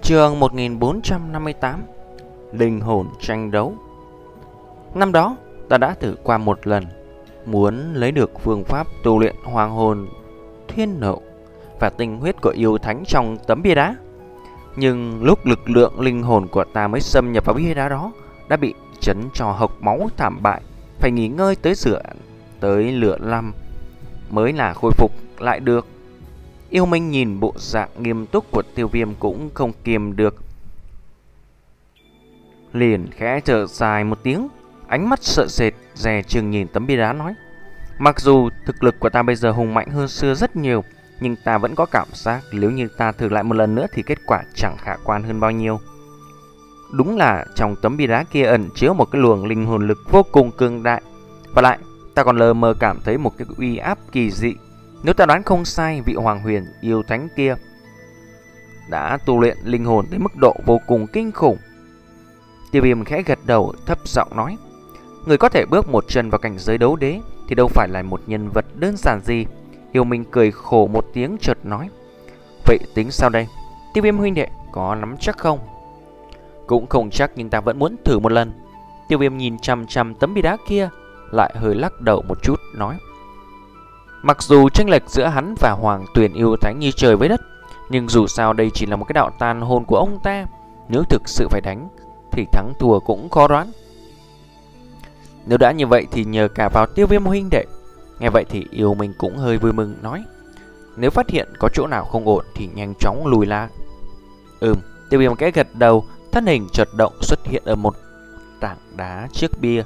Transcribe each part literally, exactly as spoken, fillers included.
Chương một nghìn bốn trăm năm mươi tám. Linh hồn tranh đấu. Năm đó ta đã thử qua một lần, muốn lấy được phương pháp tu luyện hoàng hồn thiên nộ và tinh huyết của yêu thánh trong tấm bia đá. Nhưng lúc lực lượng linh hồn của ta mới xâm nhập vào bia đá đó, đã bị chấn cho hộc máu thảm bại, phải nghỉ ngơi tới sửa tới lửa năm mới là khôi phục lại được. Yêu Minh nhìn bộ dạng nghiêm túc của Tiêu Viêm cũng không kiềm được, liền khẽ thở dài một tiếng, ánh mắt sợ sệt dè chừng nhìn tấm bia đá nói: mặc dù thực lực của ta bây giờ hùng mạnh hơn xưa rất nhiều, nhưng ta vẫn có cảm giác nếu như ta thử lại một lần nữa thì kết quả chẳng khả quan hơn bao nhiêu. Đúng là trong tấm bia đá kia ẩn chứa một cái luồng linh hồn lực vô cùng cường đại, và lại ta còn lờ mờ cảm thấy một cái uy áp kỳ dị. Nếu ta đoán không sai, vị hoàng huyền yêu thánh kia đã tu luyện linh hồn tới mức độ vô cùng kinh khủng. Tiêu Viêm khẽ gật đầu, thấp giọng nói: người có thể bước một chân vào cảnh giới đấu đế thì đâu phải là một nhân vật đơn giản gì. Yêu Minh cười khổ một tiếng chợt nói: vậy tính sao đây? Tiêu Viêm huynh đệ, có nắm chắc không? Cũng không chắc, nhưng ta vẫn muốn thử một lần. Tiêu Viêm nhìn chằm chằm tấm bia đá kia, lại hơi lắc đầu một chút nói: mặc dù chênh lệch giữa hắn và Hoàng Tuyền yêu thánh như trời với đất, nhưng dù sao đây chỉ là một cái đạo tàn hồn của ông ta. Nếu thực sự phải đánh thì thắng thua cũng khó đoán. Nếu đã như vậy thì nhờ cả vào Tiêu Viêm huynh đệ. Nghe vậy thì Yêu Minh cũng hơi vui mừng nói: nếu phát hiện có chỗ nào không ổn thì nhanh chóng lùi lại. Ừm. Tiêu Viêm kẽ gật đầu, thân hình chợt động xuất hiện ở một tảng đá trước bia.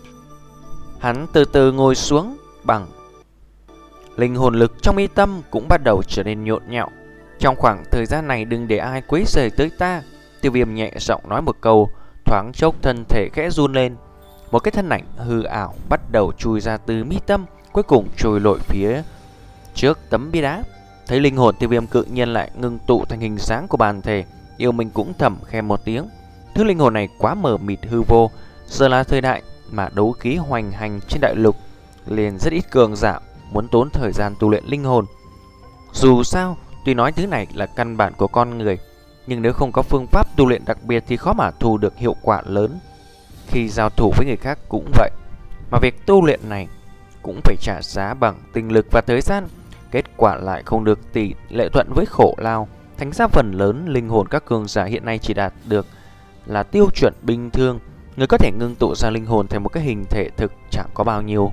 Hắn từ từ ngồi xuống, bằng linh hồn lực trong mi tâm cũng bắt đầu trở nên nhộn nhạo. Trong khoảng thời gian này đừng để ai quấy rầy tới ta. Tiêu Viêm nhẹ giọng nói một câu, thoáng chốc thân thể khẽ run lên. Một cái thân ảnh hư ảo bắt đầu chui ra từ mi tâm, cuối cùng trôi lội phía trước tấm bia đá. Thấy linh hồn Tiêu Viêm cự nhiên lại ngưng tụ thành hình dáng của bản thể, Yêu Minh cũng thầm khen một tiếng. Thứ linh hồn này quá mờ mịt hư vô. Giờ là thời đại mà đấu khí hoành hành trên đại lục, liền rất ít cường giả muốn tốn thời gian tu luyện linh hồn. Dù sao, tuy nói thứ này là căn bản của con người, nhưng nếu không có phương pháp tu luyện đặc biệt thì khó mà thu được hiệu quả lớn. Khi giao thủ với người khác cũng vậy, mà việc tu luyện này cũng phải trả giá bằng tinh lực và thời gian. Kết quả lại không được tỷ lệ thuận với khổ lao. Thành ra phần lớn linh hồn các cường giả hiện nay chỉ đạt được là tiêu chuẩn bình thường. Người có thể ngưng tụ ra linh hồn thành một cái hình thể thực chẳng có bao nhiêu.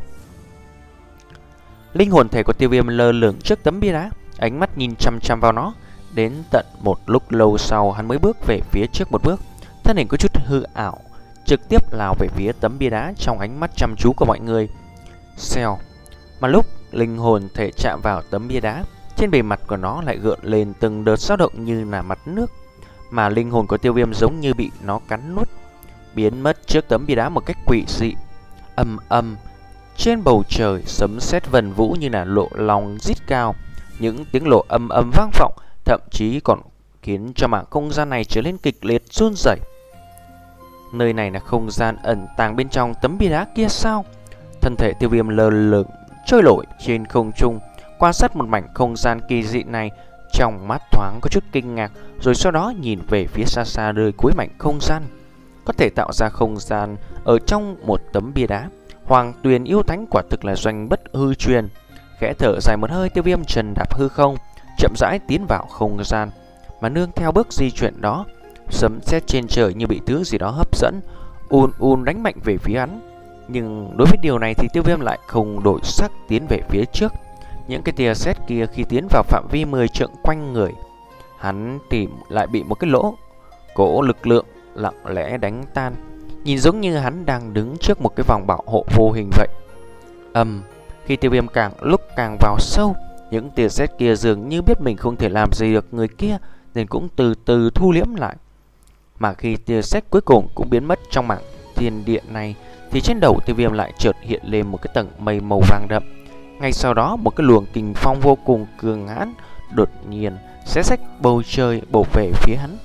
Linh hồn thể của Tiêu Viêm lơ lửng trước tấm bia đá, ánh mắt nhìn chăm chăm vào nó. Đến tận một lúc lâu sau, hắn mới bước về phía trước một bước, thân hình có chút hư ảo, trực tiếp lao về phía tấm bia đá trong ánh mắt chăm chú của mọi người. Xèo. Mà lúc linh hồn thể chạm vào tấm bia đá, trên bề mặt của nó lại gợn lên từng đợt dao động như là mặt nước, mà linh hồn của Tiêu Viêm giống như bị nó cắn nuốt, biến mất trước tấm bia đá một cách quỷ dị. Ầm ầm, trên bầu trời sấm sét vần vũ như là lộ lòng rít cao, những tiếng lộ âm âm vang vọng, thậm chí còn khiến cho mảng không gian này trở nên kịch liệt run rẩy. Nơi này là không gian ẩn tàng bên trong tấm bia đá kia sao? Thân thể Tiêu Viêm lơ lửng trôi nổi trên không trung, quan sát một mảnh không gian kỳ dị này, trong mắt thoáng có chút kinh ngạc, rồi sau đó nhìn về phía xa xa nơi cuối mảnh không gian. Có thể tạo ra không gian ở trong một tấm bia đá, Hoàng Tuyền yêu thánh quả thực là doanh bất hư truyền. Khẽ thở dài một hơi, Tiêu Viêm trần đạp hư không, chậm rãi tiến vào không gian, mà nương theo bước di chuyển đó, sấm sét trên trời như bị thứ gì đó hấp dẫn, ùn ùn đánh mạnh về phía hắn. Nhưng đối với điều này thì Tiêu Viêm lại không đổi sắc tiến về phía trước. Những cái tia sét kia khi tiến vào phạm vi mười trượng quanh người hắn thì lại bị một cái lỗ cỗ lực lượng lặng lẽ đánh tan, nhìn giống như hắn đang đứng trước một cái vòng bảo hộ vô hình vậy. Ầm, khi Tiêu Viêm càng lúc càng vào sâu, những tia sét kia dường như biết mình không thể làm gì được người kia, nên cũng từ từ thu liễm lại. Mà khi tia sét cuối cùng cũng biến mất trong mảng thiên địa này, thì trên đầu Tiêu Viêm lại chợt hiện lên một cái tầng mây màu vàng đậm. Ngay sau đó, một cái luồng kình phong vô cùng cường hãn đột nhiên xé rách bầu trời bổ về phía hắn.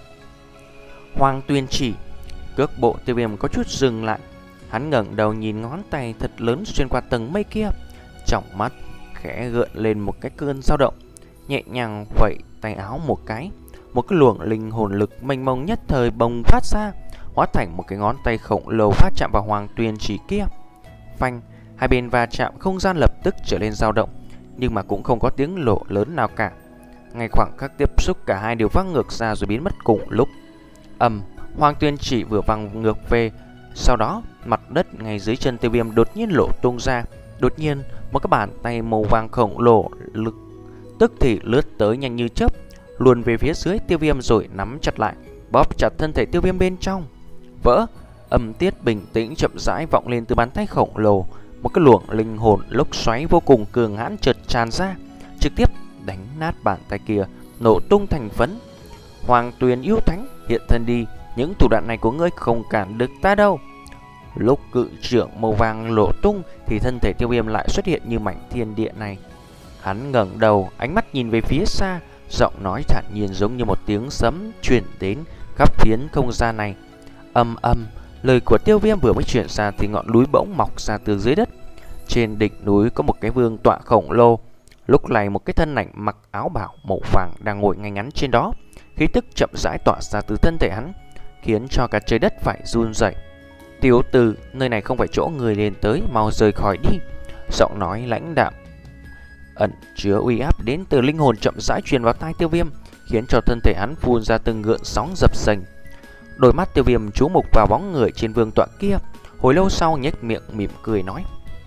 Hoàng Tuyền chỉ, cước bộ Tiêu Viêm có chút dừng lại. Hắn ngẩng đầu nhìn ngón tay thật lớn xuyên qua tầng mây kia, trong mắt khẽ gợn lên một cái cơn dao động, nhẹ nhàng vẩy tay áo một cái. một cái luồng linh hồn lực mênh mông nhất thời bùng phát ra, hóa thành một cái ngón tay khổng lồ phát chạm vào Hoàng Tuyền Chỉ kia. Phanh, hai bên va chạm, không gian lập tức trở nên dao động, nhưng mà cũng không có tiếng nổ lớn nào cả. Ngay khoảng khắc tiếp xúc, cả hai đều văng ngược ra rồi biến mất cùng lúc. Ầm, Hoàng Tuyền Chỉ vừa văng ngược về, sau đó mặt đất ngay dưới chân Tiêu Viêm đột nhiên lộ tung ra. Đột nhiên, một cái bàn tay màu vàng khổng lồ lực tức thì lướt tới nhanh như chớp, luồn về phía dưới Tiêu Viêm rồi nắm chặt lại, bóp chặt thân thể Tiêu Viêm bên trong. Vỡ, âm tiết bình tĩnh chậm rãi vọng lên từ bàn tay khổng lồ. Một cái luồng linh hồn lốc xoáy vô cùng cường hãn chợt tràn ra, trực tiếp đánh nát bàn tay kia, nổ tung thành phấn. Hoàng Tuyền yêu thánh, hiện thân đi, những thủ đoạn này của ngươi không cản được ta đâu. Lúc cự trưởng màu vàng lộ tung thì thân thể Tiêu Viêm lại xuất hiện như mảnh thiên địa này. Hắn ngẩng đầu, ánh mắt nhìn về phía xa, giọng nói thản nhiên giống như một tiếng sấm truyền đến khắp phiến không gian này. Âm âm, lời của Tiêu Viêm vừa mới chuyển ra thì ngọn núi bỗng mọc ra từ dưới đất. Trên đỉnh núi có một cái vương tọa khổng lồ. Lúc này một cái thân ảnh mặc áo bào màu vàng đang ngồi ngay ngắn trên đó. Khí tức chậm rãi tỏa ra từ thân thể hắn, khiến cho cả trời đất phải run rẩy. Tiểu tử, nơi này không phải chỗ người lên tới, mau rời khỏi đi. Giọng nói lãnh đạm ẩn chứa uy áp đến từ linh hồn chậm rãi truyền vào tai Tiêu Viêm, khiến cho thân thể hắn phun ra từng gợn sóng dập dềnh. Đôi mắt Tiêu Viêm chú mục vào bóng người trên vương tọa kia, hồi lâu sau nhếch miệng mỉm cười nói: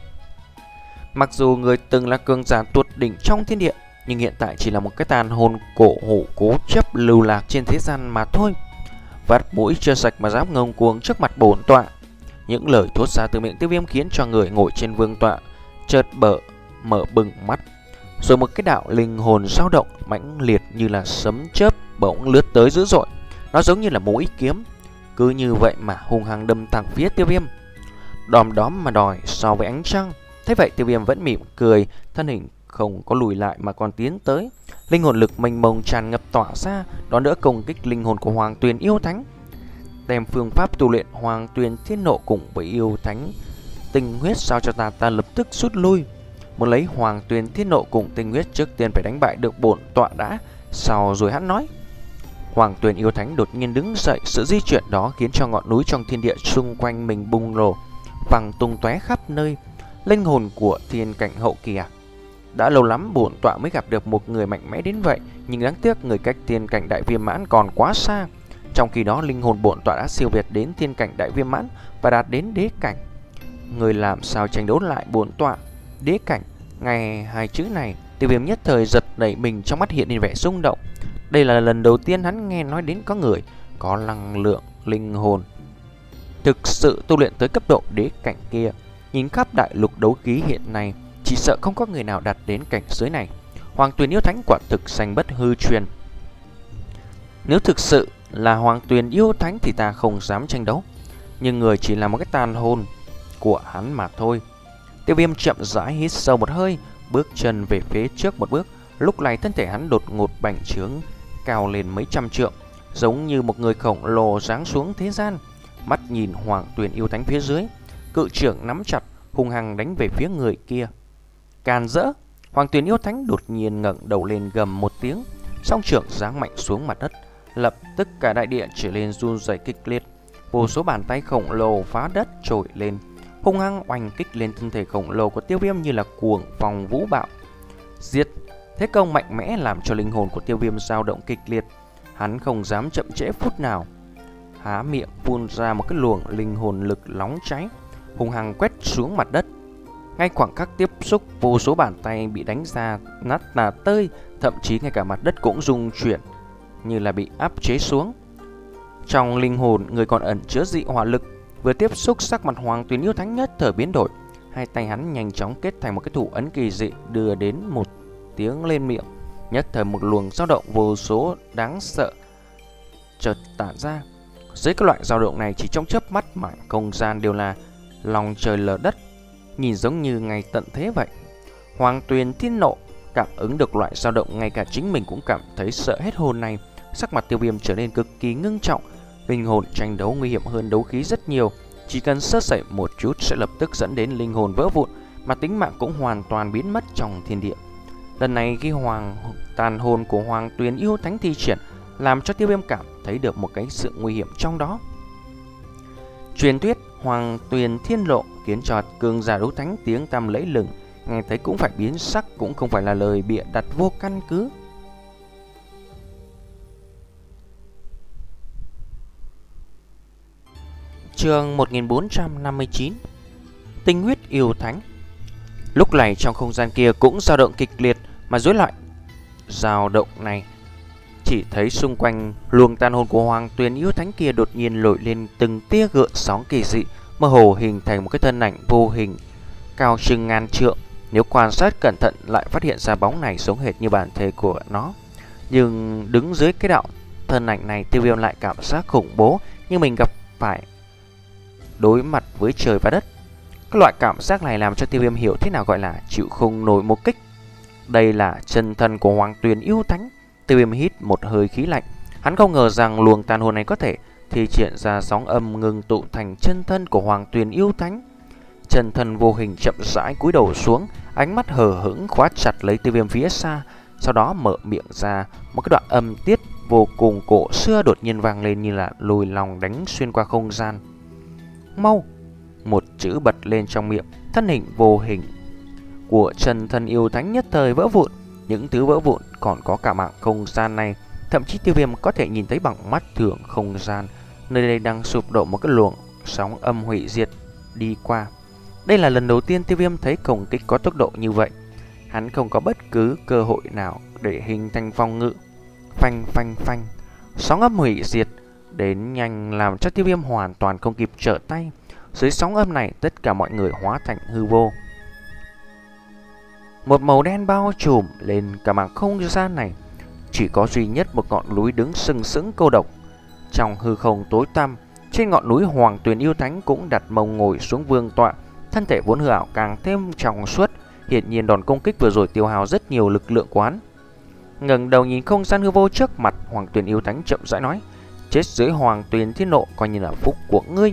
mặc dù người từng là cường giả tuyệt đỉnh trong thiên địa, nhưng hiện tại chỉ là một cái tàn hồn cổ hủ cố chấp lưu lạc trên thế gian mà thôi. Vắt mũi chưa sạch mà dám ngông cuồng trước mặt bổn tọa. Những lời thốt ra từ miệng Tiêu Viêm khiến cho người ngồi trên vương tọa chợt bở mở bừng mắt, rồi một cái đạo linh hồn dao động mãnh liệt như là sấm chớp bỗng lướt tới dữ dội. Nó giống như là mũi kiếm, cứ như vậy mà hung hăng đâm thẳng phía Tiêu Viêm, đom đóm mà đòi so với ánh trăng. Thế vậy Tiêu Viêm vẫn mỉm cười, thân hình không có lùi lại mà còn tiến tới. Linh hồn lực mênh mông tràn ngập tỏa ra, đón đỡ công kích linh hồn của Hoàng Tuyền yêu thánh. Đem phương pháp tu luyện Hoàng Tuyền Thiên Nộ cùng với yêu thánh tinh huyết sao cho ta, ta lập tức rút lui. Muốn lấy Hoàng Tuyền Thiên Nộ cùng tinh huyết, trước tiên phải đánh bại được bổn tọa đã, sau rồi hắn nói. Hoàng Tuyền yêu thánh đột nhiên đứng dậy, sự di chuyển đó khiến cho ngọn núi trong thiên địa xung quanh mình bùng nổ, văng tung tóe khắp nơi. Linh hồn của thiên cảnh hậu kỳ à? Đã lâu lắm bổn tọa mới gặp được một người mạnh mẽ đến vậy, nhưng đáng tiếc người cách thiên cảnh đại viêm mãn còn quá xa. Trong khi đó linh hồn bổn tọa đã siêu việt đến thiên cảnh đại viêm mãn và đạt đến đế cảnh. Người làm sao tranh đấu lại bổn tọa? Đế cảnh, ngay hai chữ này, Tiêu Viêm nhất thời giật nảy mình, trong mắt hiện lên vẻ rung động. Đây là lần đầu tiên hắn nghe nói đến có người có năng lượng linh hồn thực sự tu luyện tới cấp độ đế cảnh kia. Nhìn khắp đại lục đấu khí hiện nay, chỉ sợ không có người nào đạt đến cảnh giới này. Hoàng Tuyền yêu thánh quả thực sanh bất hư truyền. Nếu thực sự là Hoàng Tuyền yêu thánh thì ta không dám tranh đấu, nhưng người chỉ là một cái tàn hồn của hắn mà thôi. Tiêu Viêm chậm rãi hít sâu một hơi, bước chân về phía trước một bước. Lúc này thân thể hắn đột ngột bành trướng cao lên mấy trăm trượng, giống như một người khổng lồ giáng xuống thế gian. Mắt nhìn Hoàng Tuyền yêu thánh phía dưới, cự trưởng nắm chặt, hung hăng đánh về phía người kia. Càn rỡ! Hoàng Tuyền yêu thánh đột nhiên ngẩng đầu lên gầm một tiếng, song trưởng giáng mạnh xuống mặt đất. Lập tức cả đại địa trở lên run rẩy kịch liệt. Vô số bàn tay khổng lồ phá đất trồi lên, hung hăng oanh kích lên thân thể khổng lồ của Tiêu Viêm như là cuồng phong vũ bạo. Giết! Thế công mạnh mẽ làm cho linh hồn của Tiêu Viêm dao động kịch liệt. Hắn không dám chậm trễ phút nào, há miệng phun ra một cái luồng linh hồn lực nóng cháy, hung hăng quét xuống mặt đất. Ngay khoảng khắc tiếp xúc, vô số bàn tay bị đánh ra nát là tơi, thậm chí ngay cả mặt đất cũng rung chuyển như là bị áp chế xuống. Trong linh hồn người còn ẩn chứa dị hỏa lực, vừa tiếp xúc sắc mặt Hoàng Tuyền yêu thánh nhất thời biến đổi. Hai tay hắn nhanh chóng kết thành một cái thủ ấn kỳ dị, đưa đến một tiếng lên miệng. Nhất thời một luồng dao động vô số đáng sợ chợt tản ra. Dưới các loại dao động này, chỉ trong chớp mắt mà không gian đều là lòng trời lở đất, nhìn giống như ngày tận thế vậy. Hoàng Tuyền Thiên Nộ cảm ứng được loại dao động, ngay cả chính mình cũng cảm thấy sợ hết hồn này. Sắc mặt Tiêu Viêm trở nên cực kỳ ngưng trọng. Linh hồn tranh đấu nguy hiểm hơn đấu khí rất nhiều, chỉ cần sơ sẩy một chút sẽ lập tức dẫn đến linh hồn vỡ vụn, mà tính mạng cũng hoàn toàn biến mất trong thiên địa. Lần này khi hoàng tàn hồn của Hoàng Tuyền yêu thánh thi triển, làm cho Tiêu Viêm cảm thấy được một cái sự nguy hiểm trong đó. Truyền thuyết Hoàng Tuyền Thiên Lộ khiến cho cường giả đấu thánh tiếng tăm lẫy lừng, nghe thấy cũng phải biến sắc, cũng không phải là lời bịa đặt vô căn cứ. Chương một nghìn bốn trăm năm mươi chín. Tinh huyết yêu thánh. Lúc này trong không gian kia cũng dao động kịch liệt, mà rối loạn dao động này chỉ thấy xung quanh luồng tàn hồn của Hoàng Tuyền yêu thánh kia đột nhiên nổi lên từng tia gợn sóng kỳ dị, mơ hồ hình thành một cái thân ảnh vô hình cao chừng ngàn trượng. Nếu quan sát cẩn thận lại phát hiện ra bóng này giống hệt như bản thể của nó, nhưng đứng dưới cái đạo thân ảnh này, Tiêu Viêm lại cảm giác khủng bố như mình gặp phải đối mặt với trời và đất. Các loại cảm giác này làm cho Tiêu Viêm hiểu thế nào gọi là chịu không nổi một kích. Đây là chân thân của Hoàng Tuyền yêu thánh. Tiêu Viêm hít một hơi khí lạnh. Hắn không ngờ rằng luồng tàn hồn này có thể thi triển ra sóng âm ngừng tụ thành chân thân của Hoàng Tuyền yêu thánh. Chân thân vô hình chậm rãi cúi đầu xuống, ánh mắt hờ hững khóa chặt lấy Tiêu Viêm phía xa, sau đó mở miệng ra một cái đoạn âm tiết vô cùng cổ xưa đột nhiên vang lên như là lùi lòng đánh xuyên qua không gian. Mau! Một chữ bật lên trong miệng, thân hình vô hình của chân thân yêu thánh nhất thời vỡ vụn. Những thứ vỡ vụn còn có cả mạng không gian này, thậm chí Tiêu Viêm có thể nhìn thấy bằng mắt thường không gian. Nơi đây đang sụp đổ một cái luồng sóng âm hủy diệt đi qua. Đây là lần đầu tiên Tiêu Viêm thấy công kích có tốc độ như vậy. Hắn không có bất cứ cơ hội nào để hình thành phòng ngự. Phanh phanh phanh, sóng âm hủy diệt đến nhanh làm cho Tiêu Viêm hoàn toàn không kịp trở tay. Dưới sóng âm này, tất cả mọi người hóa thành hư vô. Một màu đen bao trùm lên cả mảng không gian này. Chỉ có duy nhất một ngọn núi đứng sừng sững cô độc trong hư không tối tăm. Trên ngọn núi, Hoàng Tuyền yêu thánh cũng đặt mông ngồi xuống vương tọa, thân thể vốn hư ảo càng thêm trong suốt. Hiển nhiên đòn công kích vừa rồi tiêu hao rất nhiều lực lượng quán. Ngẩng đầu nhìn không gian hư vô trước mặt, Hoàng Tuyền yêu thánh chậm rãi nói: chết dưới Hoàng Tuyền Thiên Nộ coi như là phúc của ngươi.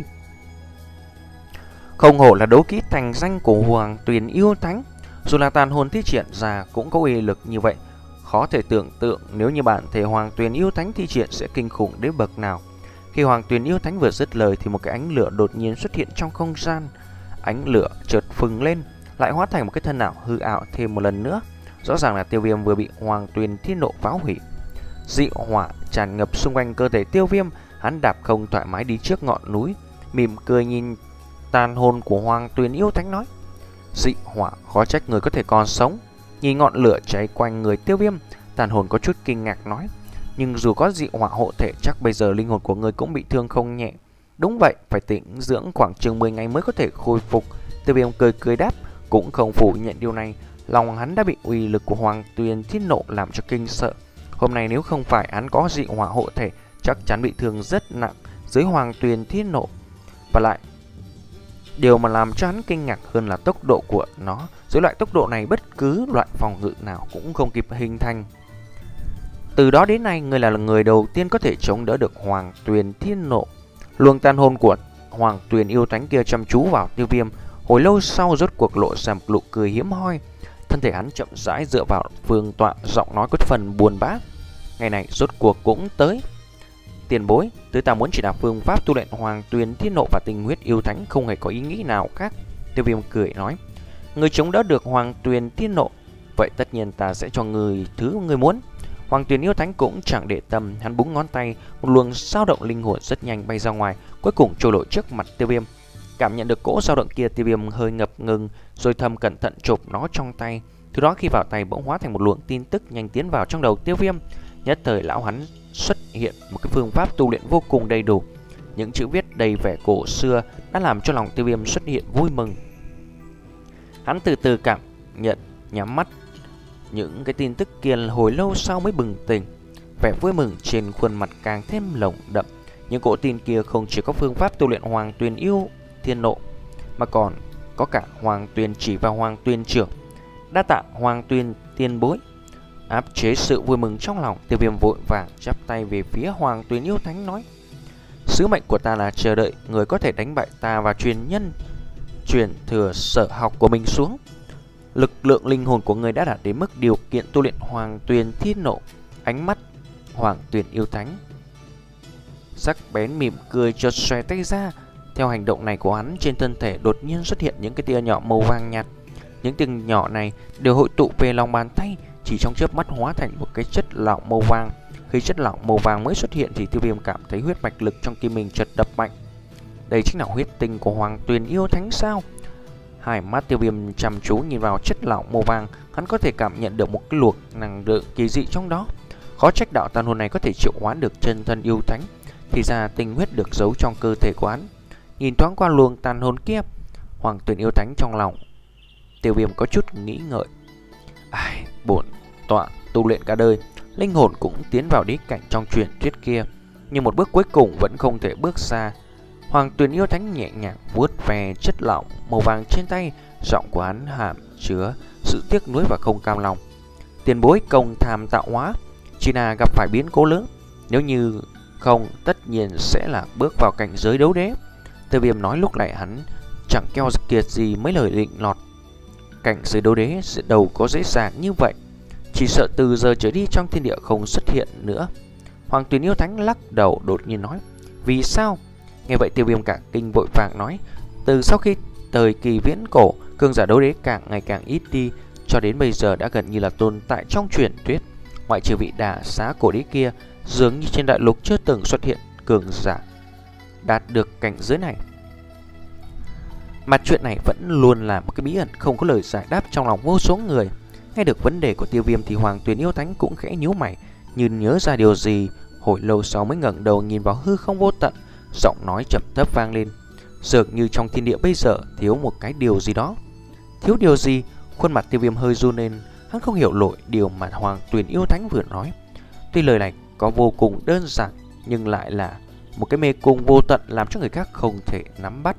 Không hổ là đấu kỹ thành danh của Hoàng Tuyền yêu thánh, dù là tàn hồn thi triển ra cũng có uy lực như vậy. Khó thể tưởng tượng nếu như bản thể Hoàng Tuyền yêu thánh thi triển sẽ kinh khủng đến bậc nào. Khi Hoàng Tuyền yêu thánh vừa dứt lời thì một cái ánh lửa đột nhiên xuất hiện trong không gian. Ánh lửa chợt phừng lên, lại hóa thành một cái thân ảo hư ảo thêm một lần nữa. Rõ ràng là Tiêu Viêm vừa bị Hoàng Tuyền Thiên Nộ phá hủy. Dị hỏa tràn ngập xung quanh cơ thể Tiêu Viêm, hắn đạp không thoải mái đi trước ngọn núi, mỉm cười nhìn tàn hồn của Hoàng Tuyền yêu thánh nói: dị hỏa, khó trách người có thể còn sống. Nhìn ngọn lửa cháy quanh người Tiêu Viêm, tàn hồn có chút kinh ngạc nói: nhưng dù có dị hỏa hộ thể, chắc bây giờ linh hồn của người cũng bị thương không nhẹ. Đúng vậy, phải tĩnh dưỡng khoảng chừng mười ngày mới có thể khôi phục. Tiêu Viêm cười cười đáp, cũng không phủ nhận điều này. Lòng hắn đã bị uy lực của Hoàng Tuyền Thiên Nộ làm cho kinh sợ. Hôm nay nếu không phải hắn có dị hỏa hộ thể, chắc chắn bị thương rất nặng dưới Hoàng Tuyền Thiên Nộ. Và lại, điều mà làm cho hắn kinh ngạc hơn là tốc độ của nó. Dưới loại tốc độ này, bất cứ loại phòng ngự nào cũng không kịp hình thành. Từ đó đến nay, người là người đầu tiên có thể chống đỡ được Hoàng Tuyền Thiên Nộ. Luồng tàn hồn của Hoàng Tuyền yêu thánh kia chăm chú vào Tiêu Viêm, hồi lâu sau rốt cuộc lộ ra một nụ cười hiếm hoi. Thân thể hắn chậm rãi dựa vào vương tọa, giọng nói có phần buồn bã: ngày này rốt cuộc cũng tới. Tiền bối, tứ ta muốn chỉ đạo phương pháp tu luyện Hoàng Tuyền Thiên Nộ và tinh huyết yêu thánh, không hề có ý nghĩ nào khác. Tiêu Viêm cười nói: người chống đỡ được Hoàng Tuyền Thiên Nộ, vậy tất nhiên ta sẽ cho người thứ người muốn. Hoàng Tuyền yêu thánh cũng chẳng để tâm, hắn búng ngón tay, một luồng dao động linh hồn rất nhanh bay ra ngoài, cuối cùng trôi nổi trước mặt Tiêu Viêm. Cảm nhận được cỗ dao động kia, Tiêu Viêm hơi ngập ngừng, rồi thầm cẩn thận chộp nó trong tay. Thứ đó khi vào tay bỗng hóa thành một luồng tin tức nhanh tiến vào trong đầu Tiêu Viêm. Nhất thời lão hắn xuất hiện một cái phương pháp tu luyện vô cùng đầy đủ. Những chữ viết đầy vẻ cổ xưa đã làm cho lòng Tiêu Viêm xuất hiện vui mừng. Hắn từ từ cảm nhận, nhắm mắt. Những cái tin tức kia hồi lâu sau mới bừng tỉnh. Vẻ vui mừng trên khuôn mặt càng thêm lồng đậm. Những cỗ tin kia không chỉ có phương pháp tu luyện Hoàng Tuyền yêu Thiên Nộ, mà còn có cả Hoàng Tuyền chỉ và Hoàng Tuyền trưởng. Đa tạ Hoàng Tuyền tiền bối. Áp chế sự vui mừng trong lòng, Tiêu Viêm vội vàng chắp tay về phía Hoàng Tuyền yêu thánh nói: sứ mệnh của ta là chờ đợi người có thể đánh bại ta và truyền nhân truyền thừa sở học của mình xuống. Lực lượng linh hồn của người đã đạt đến mức điều kiện tu luyện Hoàng Tuyền Thiên Nộ. Ánh mắt Hoàng Tuyền yêu thánh. Sắc bén mỉm cười chợt xòe tay ra. Theo hành động này của hắn, trên thân thể đột nhiên xuất hiện những cái tia nhỏ màu vàng nhạt. Những tia nhỏ này đều hội tụ về lòng bàn tay, chỉ trong chớp mắt hóa thành một cái chất lỏng màu vàng. Khi chất lỏng màu vàng mới xuất hiện thì Tiêu Viêm cảm thấy huyết mạch lực trong tim mình chợt đập mạnh. Đây chính là huyết tinh của Hoàng Tuyền yêu thánh sao? Hai mắt Tiêu Viêm chăm chú nhìn vào chất lỏng màu vàng, hắn có thể cảm nhận được một cái luồng năng lượng kỳ dị trong đó. Khó trách đạo tàn hồn này có thể triệu hoán được chân thân yêu thánh, thì ra tinh huyết được giấu trong cơ thể của hắn. Nhìn thoáng qua luồng tàn hồn kia, Hoàng Tuyền yêu thánh trong lòng Tiêu Viêm có chút nghĩ ngợi. Ai, bổn tọa tu luyện cả đời, linh hồn cũng tiến vào đế cảnh trong truyền thuyết kia, nhưng một bước cuối cùng vẫn không thể bước xa. Hoàng Tuyền yêu thánh nhẹ nhàng vuốt về chất lỏng màu vàng trên tay, giọng của hắn hàm chứa sự tiếc nuối và không cam lòng. Tiền bối công tham tạo hóa, chỉ là gặp phải biến cố lớn, nếu như không tất nhiên sẽ là bước vào cảnh giới đấu đế. Tiêu Viêm nói lúc này hắn chẳng keo kiệt gì mấy lời định lọt. Cảnh giới đấu đế sẽ đâu có dễ dàng như vậy, chỉ sợ từ giờ trở đi trong thiên địa không xuất hiện nữa. Hoàng Tuyền yêu thánh lắc đầu đột nhiên nói. Vì sao? Nghe vậy Tiêu Viêm cả kinh vội vàng nói. Từ sau khi thời kỳ viễn cổ, cường giả đấu đế càng ngày càng ít đi, cho đến bây giờ đã gần như là tồn tại trong truyền thuyết. Ngoại trừ vị đả xá cổ đế kia, dường như trên đại lục chưa từng xuất hiện cường giả đạt được cảnh giới này. Mặt chuyện này vẫn luôn là một cái bí ẩn không có lời giải đáp trong lòng vô số người. Nghe được vấn đề của Tiêu Viêm thì Hoàng Tuyền yêu thánh cũng khẽ nhíu mày, như nhớ ra điều gì, hồi lâu sau mới ngẩng đầu nhìn vào hư không vô tận, giọng nói trầm thấp vang lên. Dường như trong thiên địa bây giờ thiếu một cái điều gì đó. Thiếu điều gì? Khuôn mặt Tiêu Viêm hơi run lên, hắn không hiểu nổi điều mà Hoàng Tuyền yêu thánh vừa nói. Tuy lời này có vô cùng đơn giản, nhưng lại là một cái mê cung vô tận làm cho người khác không thể nắm bắt.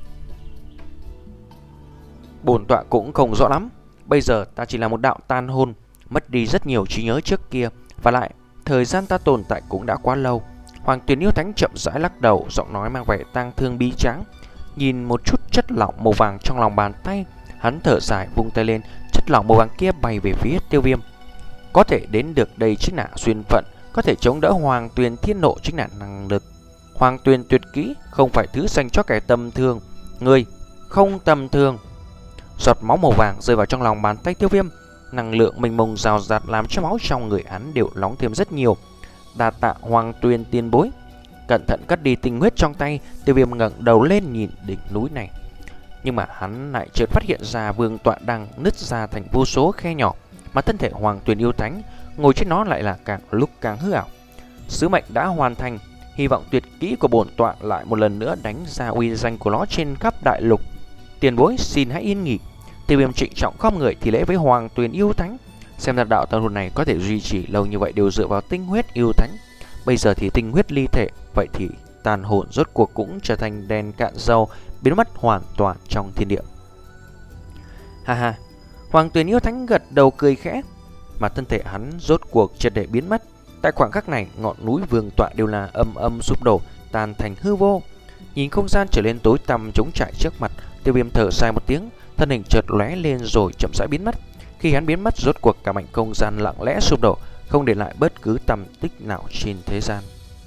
Bổn tọa cũng không rõ lắm. Bây giờ ta chỉ là một đạo tan hồn, mất đi rất nhiều trí nhớ trước kia, và lại thời gian ta tồn tại cũng đã quá lâu. Hoàng Tuyền yêu thánh chậm rãi lắc đầu, giọng nói mang vẻ tang thương bí tráng. Nhìn một chút chất lỏng màu vàng trong lòng bàn tay, hắn thở dài vung tay lên, chất lỏng màu vàng kia bay về phía Tiêu Viêm. Có thể đến được đây chính là duyên phận, có thể chống đỡ Hoàng Tuyền thiên nộ chính là năng lực. Hoàng Tuyền tuyệt kỹ không phải thứ dành cho kẻ tầm thường, người không tầm thường. Giọt máu màu vàng rơi vào trong lòng bàn tay Tiêu Viêm, năng lượng mênh mông rào rạt làm cho máu trong người hắn đều nóng thêm rất nhiều. Đa tạ Hoàng Tuyền tiền bối. Cẩn thận cất đi tinh huyết trong tay, Tiêu Viêm ngẩng đầu lên nhìn đỉnh núi này. Nhưng mà hắn lại chợt phát hiện ra vương tọa đang nứt ra thành vô số khe nhỏ, mà thân thể Hoàng Tuyền yêu thánh ngồi trên nó lại là càng lúc càng hư ảo. Sứ mệnh đã hoàn thành, hy vọng tuyệt kỹ của bổn tọa lại một lần nữa đánh ra uy danh của nó trên khắp đại lục. Tiền bối xin hãy yên nghỉ. Tiêu Viêm trịnh trọng khom người thì lễ với Hoàng Tuyền yêu thánh. Xem ra đạo tàn hồn này có thể duy trì lâu như vậy đều dựa vào tinh huyết yêu thánh. Bây giờ thì tinh huyết ly thể, vậy thì tàn hồn rốt cuộc cũng trở thành đèn cạn dầu, biến mất hoàn toàn trong thiên địa. Ha ha, Hoàng Tuyền yêu thánh gật đầu cười khẽ, mà thân thể hắn rốt cuộc triệt để biến mất. Tại khoảng khắc này, ngọn núi vương tọa đều là âm âm sụp đổ, tan thành hư vô. Nhìn không gian trở lên tối tăm trống trải trước mặt, Tiêu Viêm thở dài một tiếng, thân hình chợt lóe lên rồi chậm rãi biến mất. Khi hắn biến mất, rốt cuộc cả mảnh không gian lặng lẽ sụp đổ, không để lại bất cứ tăm tích nào trên thế gian.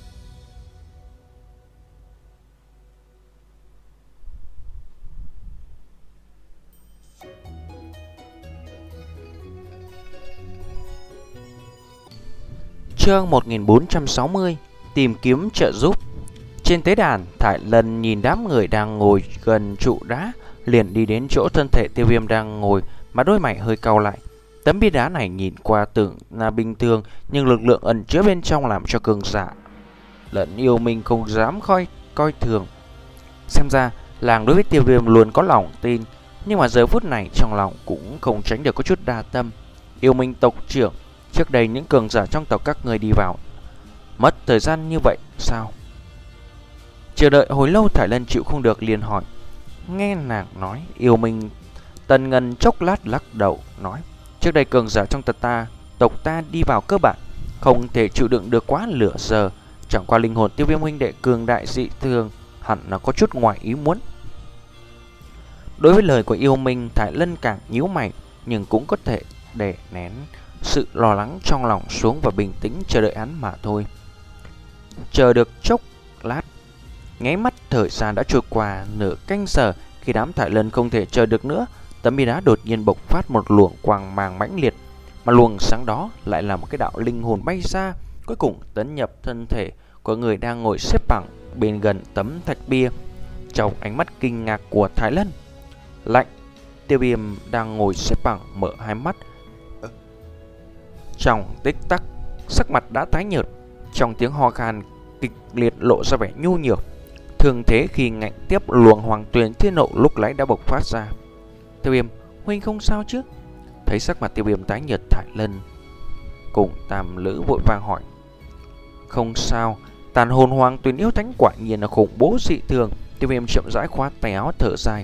Chương một nghìn bốn trăm sáu mươi. Tìm kiếm trợ giúp. Trên tế đàn, Thải Lân nhìn đám người đang ngồi gần trụ đá, liền đi đến chỗ thân thể Tiêu Viêm đang ngồi, mà đôi mày hơi cau lại. Tấm bia đá này nhìn qua tưởng là bình thường, nhưng lực lượng ẩn chứa bên trong làm cho cường giả lẫn yêu mình không dám coi coi thường. Xem ra làng đối với Tiêu Viêm luôn có lòng tin, nhưng mà giờ phút này trong lòng cũng không tránh được có chút đa tâm. Yêu minh tộc trưởng, trước đây những cường giả trong tộc các người đi vào mất thời gian như vậy sao? Chờ đợi hồi lâu, Thải Lân chịu không được liền hỏi. Nghe nàng nói yêu minh, Tần Ngân chốc lát lắc đầu nói, trước đây cường giả trong tộc ta tộc ta đi vào cơ bản không thể chịu đựng được quá lửa giờ. Chẳng qua linh hồn Tiêu Viêm huynh đệ cường đại dị thường, hẳn là có chút ngoài ý muốn. Đối với lời của yêu minh, Thải Lân càng nhíu mày, nhưng cũng có thể để nén sự lo lắng trong lòng xuống và bình tĩnh chờ đợi hắn mà thôi. Chờ được chốc lát, nháy mắt thời gian đã trôi qua nửa canh giờ. Khi đám Thải Lân không thể chờ được nữa, tấm bia đá đột nhiên bộc phát một luồng quang mang mãnh liệt, mà luồng sáng đó lại là một cái đạo linh hồn bay ra, cuối cùng tấn nhập thân thể của người đang ngồi xếp bằng bên gần tấm thạch bia. Trong ánh mắt kinh ngạc của Thái Lân, lạnh, Tiêu Viêm đang ngồi xếp bằng mở hai mắt. Trong tích tắc, sắc mặt đã tái nhợt, trong tiếng ho khan kịch liệt lộ ra vẻ nhu nhược. Thường thế khi ngạnh tiếp luồng Hoàng Tuyền Thiên Nộ lúc nãy đã bộc phát ra. Tiêu Viêm, huynh không sao chứ? Thấy sắc mặt Tiêu Viêm tái nhợt, Thái Lân cùng Tam Lữ vội vàng hỏi. Không sao, tàn hồn Hoàng Tuyền yêu thánh quả nhiên là khủng bố dị thường. Tiêu Viêm chậm rãi khoát tay áo thở dài.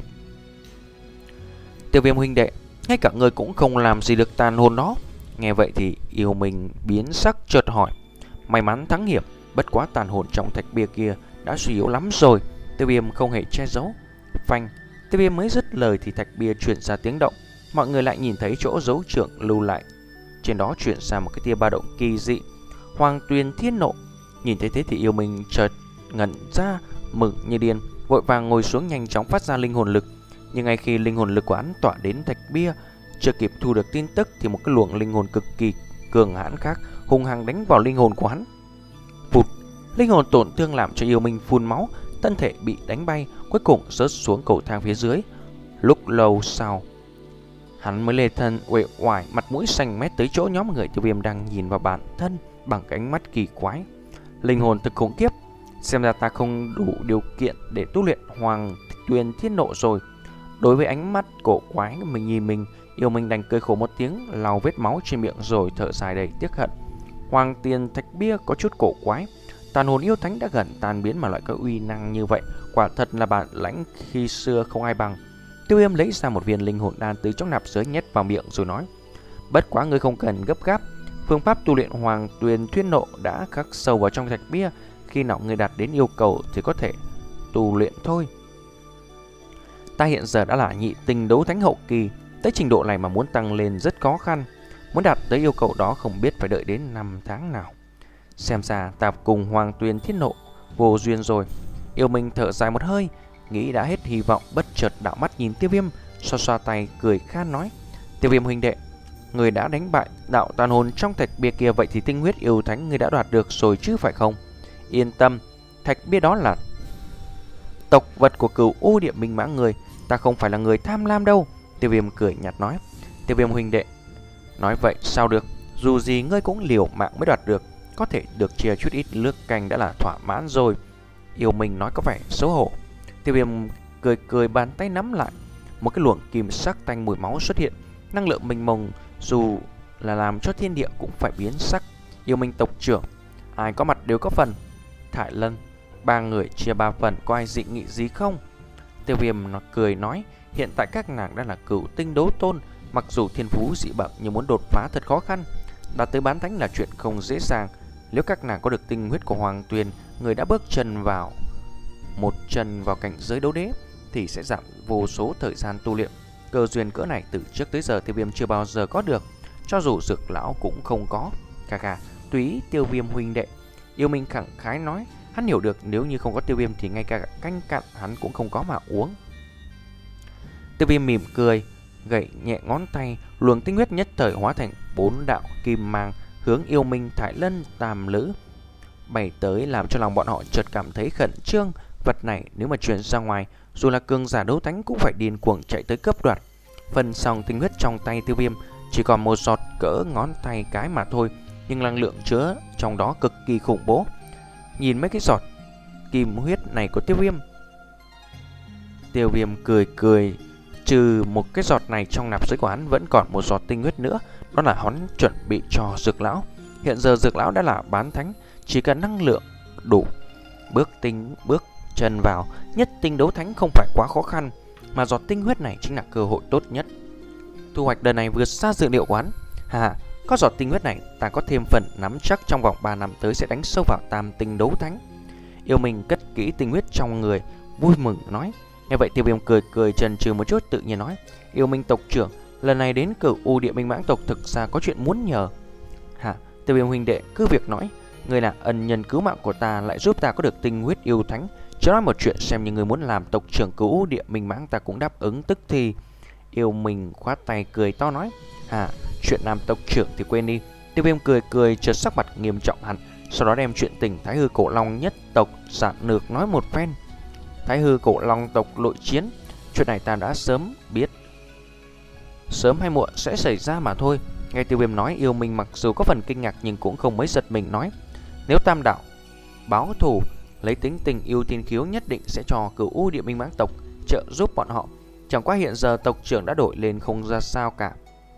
Tiêu Viêm huynh đệ, ngay cả người cũng không làm gì được tàn hồn đó. Nghe vậy thì Yêu Minh biến sắc chợt hỏi. May mắn thắng hiểm, bất quá tàn hồn trong thạch bia kia đã suy yếu lắm rồi. Tiêu Viêm không hề che giấu. Phanh, Tiêu Viêm mới dứt lời thì thạch bia chuyển ra tiếng động. Mọi người lại nhìn thấy chỗ dấu trưởng lưu lại, trên đó chuyển ra một cái tia ba động kỳ dị. Hoàng Tuyền Thiên Nộ. Nhìn thấy thế thì Yêu Minh chợt ngẩn ra, mừng như điên, vội vàng ngồi xuống nhanh chóng phát ra linh hồn lực. Nhưng ngay khi linh hồn lực của hắn tỏa đến thạch bia, chưa kịp thu được tin tức thì một cái luồng linh hồn cực kỳ cường hãn khác hung hăng đánh vào linh hồn của hắn. Phụt, linh hồn tổn thương làm cho Yêu Minh phun máu, thân thể bị đánh bay, cuối cùng rớt xuống cầu thang phía dưới. Lúc lâu sau, hắn mới lê thân uể oải, mặt mũi xanh mét tới chỗ nhóm người Tiêu Viêm đang nhìn vào bản thân bằng cái ánh mắt kỳ quái. Linh hồn thực khủng khiếp, xem ra ta không đủ điều kiện để tu luyện Hoàng Tuyền Thiên Nộ rồi. Đối với ánh mắt cổ quái mình nhìn mình, Yêu Minh đành cười khổ một tiếng, lau vết máu trên miệng rồi thở dài đầy tiếc hận. Hoàng Tiền thạch bia có chút cổ quái, tàn hồn yêu thánh đã gần tan biến mà lại có uy năng như vậy, quả thật là bản lãnh khi xưa không ai bằng. Tiêu Viêm lấy ra một viên linh hồn đan từ trong nạp giới nhét vào miệng rồi nói: Bất quá ngươi không cần gấp gáp, phương pháp tu luyện Hoàng Tuyền Thiên Nộ đã khắc sâu vào trong thạch bia, khi nào ngươi đạt đến yêu cầu thì có thể tu luyện thôi. Ta hiện giờ đã là nhị tinh đấu thánh hậu kỳ, tới trình độ này mà muốn tăng lên rất khó khăn. Muốn đạt tới yêu cầu đó không biết phải đợi đến năm tháng nào. Xem ra ta cùng Hoàng Tuyền Thiên Nộ vô duyên rồi. Yêu Minh thở dài một hơi, nghĩ đã hết hy vọng, bất chợt đạo mắt nhìn Tiêu Viêm, xoa xoa tay cười khan nói: Tiêu Viêm huynh đệ, người đã đánh bại đạo tàn hồn trong thạch bia kia, vậy thì tinh huyết yêu thánh người đã đoạt được rồi chứ phải không? Yên tâm, thạch bia đó là tộc vật của Cửu U Địa Minh Mã người, ta không phải là người tham lam đâu. Tiêu Viêm cười nhạt nói: Tiêu Viêm huynh đệ, nói vậy sao được, dù gì ngươi cũng liều mạng mới đoạt được, có thể được chia chút ít nước canh đã là thỏa mãn rồi. Yêu Minh nói có vẻ xấu hổ. Tiêu Viêm cười cười, bàn tay nắm lại, một cái luồng kim sắc tanh mùi máu xuất hiện, năng lượng mênh mông dù là làm cho thiên địa cũng phải biến sắc. Yêu Minh tộc trưởng, ai có mặt đều có phần. Thải Lân, ba người chia ba phần, có ai dị nghị gì không? Tiêu Viêm nó cười nói: Hiện tại các nàng đã là cửu tinh đấu tôn, mặc dù thiên phú dị bẩm nhưng muốn đột phá thật khó khăn. Đạt tới bán thánh là chuyện không dễ dàng. Nếu các nàng có được tinh huyết của Hoàng Tuyền, người đã bước chân vào một chân vào cảnh giới đấu đế, thì sẽ giảm vô số thời gian tu luyện. Cơ duyên cỡ này từ trước tới giờ Tiêu Viêm chưa bao giờ có được, cho dù Dược lão cũng không có. Cà cà, tùy Tiêu Viêm huynh đệ. Yêu Minh khẳng khái nói, hắn hiểu được nếu như không có Tiêu Viêm thì ngay cả canh cặn hắn cũng không có mà uống. Tiêu Viêm mỉm cười, gậy nhẹ ngón tay, luồng tinh huyết nhất thời hóa thành bốn đạo kim mang hướng Yêu Minh, Thái Lân, Tam Lữ bay tới, làm cho lòng bọn họ chợt cảm thấy khẩn trương. Vật này nếu mà truyền ra ngoài, dù là cường giả đấu thánh cũng phải điên cuồng chạy tới cướp đoạt. Phần xong tinh huyết trong tay Tiêu Viêm chỉ còn một giọt cỡ ngón tay cái mà thôi, nhưng năng lượng chứa trong đó cực kỳ khủng bố. Nhìn mấy cái giọt kim huyết này của Tiêu Viêm, Tiêu Viêm cười cười, trừ một cái giọt này trong nạp giới của hắn vẫn còn một giọt tinh huyết nữa, đó là hắn chuẩn bị cho Dược lão. Hiện giờ Dược lão đã là bán thánh, chỉ cần năng lượng đủ, bước tinh bước chân vào nhất tinh đấu thánh không phải quá khó khăn, mà giọt tinh huyết này chính là cơ hội tốt nhất. Thu hoạch đợt này vượt xa dự liệu của hắn. Hà, có giọt tinh huyết này, ta có thêm phần nắm chắc trong vòng ba năm tới sẽ đánh sâu vào tam tinh đấu thánh. Yêu Minh cất kỹ tinh huyết trong người, vui mừng nói. Nghe vậy Tiêu Viêm cười cười chần chừ một chút, tự nhiên nói: Yêu Minh tộc trưởng, lần này đến Cửu U Địa Minh Mãng tộc thực ra có chuyện muốn nhờ. Hả? Tiêu Viêm huynh đệ cứ việc nói, người là ân nhân cứu mạng của ta, lại giúp ta có được tinh huyết yêu thánh. Cho nói một chuyện xem như người muốn làm tộc trưởng Cửu U Địa Minh Mãng, ta cũng đáp ứng tức thì. Yêu Minh khoát tay cười to nói, à, chuyện làm tộc trưởng thì quên đi. Tiêu Viêm cười cười chợt sắc mặt nghiêm trọng hẳn, sau đó đem chuyện tình Thái Hư Cổ Long nhất tộc giản lược nói một phen. Thái Hư Cổ Long tộc nội chiến, chuyện này ta đã sớm biết, sớm hay muộn sẽ xảy ra mà thôi. Nghe Tiêu Viêm nói, Yêu Minh mặc dù có phần kinh ngạc nhưng cũng không mấy giật mình, nói, nếu Tam Đạo báo thù lấy tính tình yêu thiên khiếu, nhất định sẽ cho Cửu U Địa Minh Mãng tộc trợ giúp bọn họ. Chẳng qua hiện giờ tộc trưởng đã đổi lên không ra sao cả.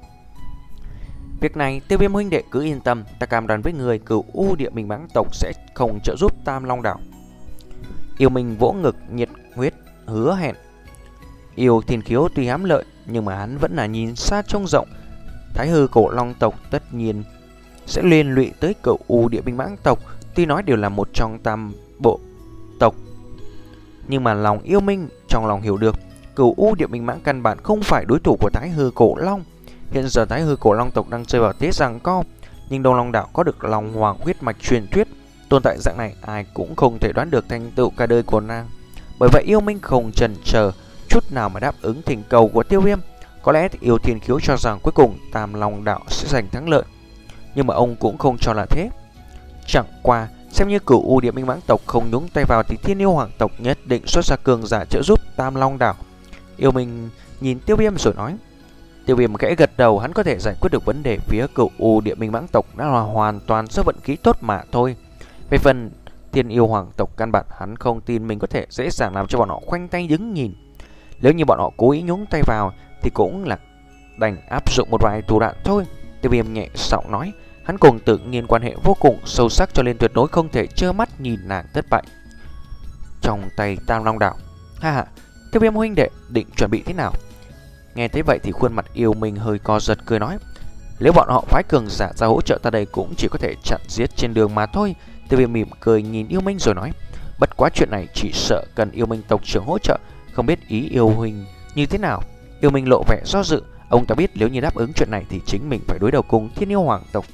Việc này Tiêu Viêm huynh đệ cứ yên tâm, ta cam đoan với người Cửu U Địa Minh Mãng tộc sẽ không trợ giúp Tam Long Đảo. Yêu Minh vỗ ngực nhiệt huyết hứa hẹn. Yêu thiên khiếu tuy hám lợi nhưng mà hắn vẫn là nhìn xa trông rộng. Thái Hư Cổ Long tộc tất nhiên sẽ liên lụy tới Cửu U Địa Minh Mãng tộc. Tuy nói đều là một trong tam bộ tộc, nhưng mà lòng Yêu Minh trong lòng hiểu được Cửu U Địa Minh Mãng căn bản không phải đối thủ của Thái Hư Cổ Long. Hiện giờ Thái Hư Cổ Long tộc đang rơi vào thế giằng co, nhưng Đông Long Đảo có được Long Hoàng huyết mạch truyền thuyết, tồn tại dạng này ai cũng không thể đoán được thành tựu cả đời của nàng. Bởi vậy Yêu Minh không chần chờ chút nào mà đáp ứng thỉnh cầu của Tiêu Viêm. Có lẽ Yêu Thiên Khiếu cho rằng cuối cùng Tam Long Đảo sẽ giành thắng lợi, nhưng mà ông cũng không cho là thế. Chẳng qua xem như Cửu U Địa Minh Mãng tộc không nhúng tay vào thì Thiên Yêu Hoàng tộc nhất định xuất ra cường giả trợ giúp Tam Long Đảo. Yêu Minh nhìn Tiêu Viêm rồi nói. Tiêu Viêm khẽ gật đầu, hắn có thể giải quyết được vấn đề phía Cửu U Địa Minh Mãng tộc đã là hoàn toàn do vận khí tốt mà thôi. Về phần Thiên Yêu Hoàng tộc, căn bản hắn không tin mình có thể dễ dàng làm cho bọn họ khoanh tay đứng nhìn. Nếu như bọn họ cố ý nhúng tay vào thì cũng là đành áp dụng một vài thủ đoạn thôi. Tiêu Viêm nhẹ giọng nói, hắn cùng tự nhiên quan hệ vô cùng sâu sắc cho nên tuyệt đối không thể trơ mắt nhìn nàng thất bại trong tay Tam Long Đảo. Ha ha, Tiêu Viêm huynh đệ định chuẩn bị thế nào? Nghe thấy vậy thì khuôn mặt Yêu Minh hơi co giật, cười nói, nếu bọn họ phái cường giả ra hỗ trợ ta đây cũng chỉ có thể chặn giết trên đường mà thôi. Tiêu Viêm mỉm cười nhìn Yêu Minh rồi nói, bất quá chuyện này chỉ sợ cần Yêu Minh tộc trưởng hỗ trợ, không biết ý Yêu huynh như thế nào. Yêu Minh lộ vẻ do dự, ông ta biết nếu như đáp ứng chuyện này thì chính mình phải đối đầu cùng Thiên Yêu Hoàng tộc.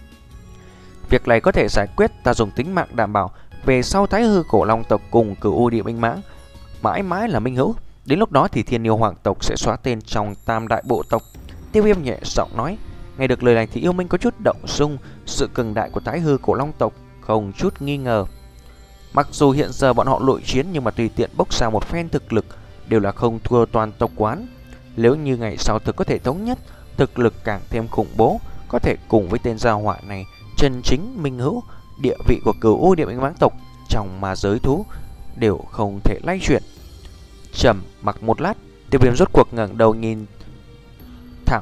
Việc này có thể giải quyết, ta dùng tính mạng đảm bảo về sau Thái Hư Cổ Long tộc cùng Cửu U Địa Minh Mãng mãi mãi là minh hữu. Đến lúc đó thì Thiên Yêu Hoàng tộc sẽ xóa tên trong tam đại bộ tộc. Tiêu Viêm nhẹ giọng nói. Nghe được lời này thì Yêu Minh có chút động dung, sự cường đại của Thái Hư Cổ Long tộc không chút nghi ngờ. Mặc dù hiện giờ bọn họ nội chiến nhưng mà tùy tiện bốc ra một phen thực lực đều là không thua toàn tộc quán. Nếu như ngày sau thực có thể thống nhất, thực lực càng thêm khủng bố, có thể cùng với tên gia hỏa này chân chính minh hữu, địa vị của Cửu U Địa Minh Mãng tộc trong ma giới thú đều không thể lay chuyển. Trầm mặc một lát, Tiêu Viêm rốt cuộc ngẩng đầu nhìn thẳng,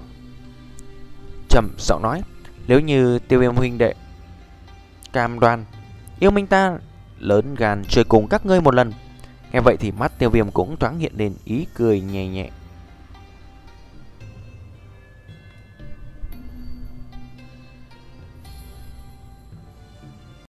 trầm giọng nói, nếu như Tiêu Viêm huynh đệ cam đoan, Yêu Minh ta lớn gan chơi cùng các ngươi một lần. Nghe vậy thì mắt Tiêu Viêm cũng thoáng hiện lên ý cười nhẹ nhẹ.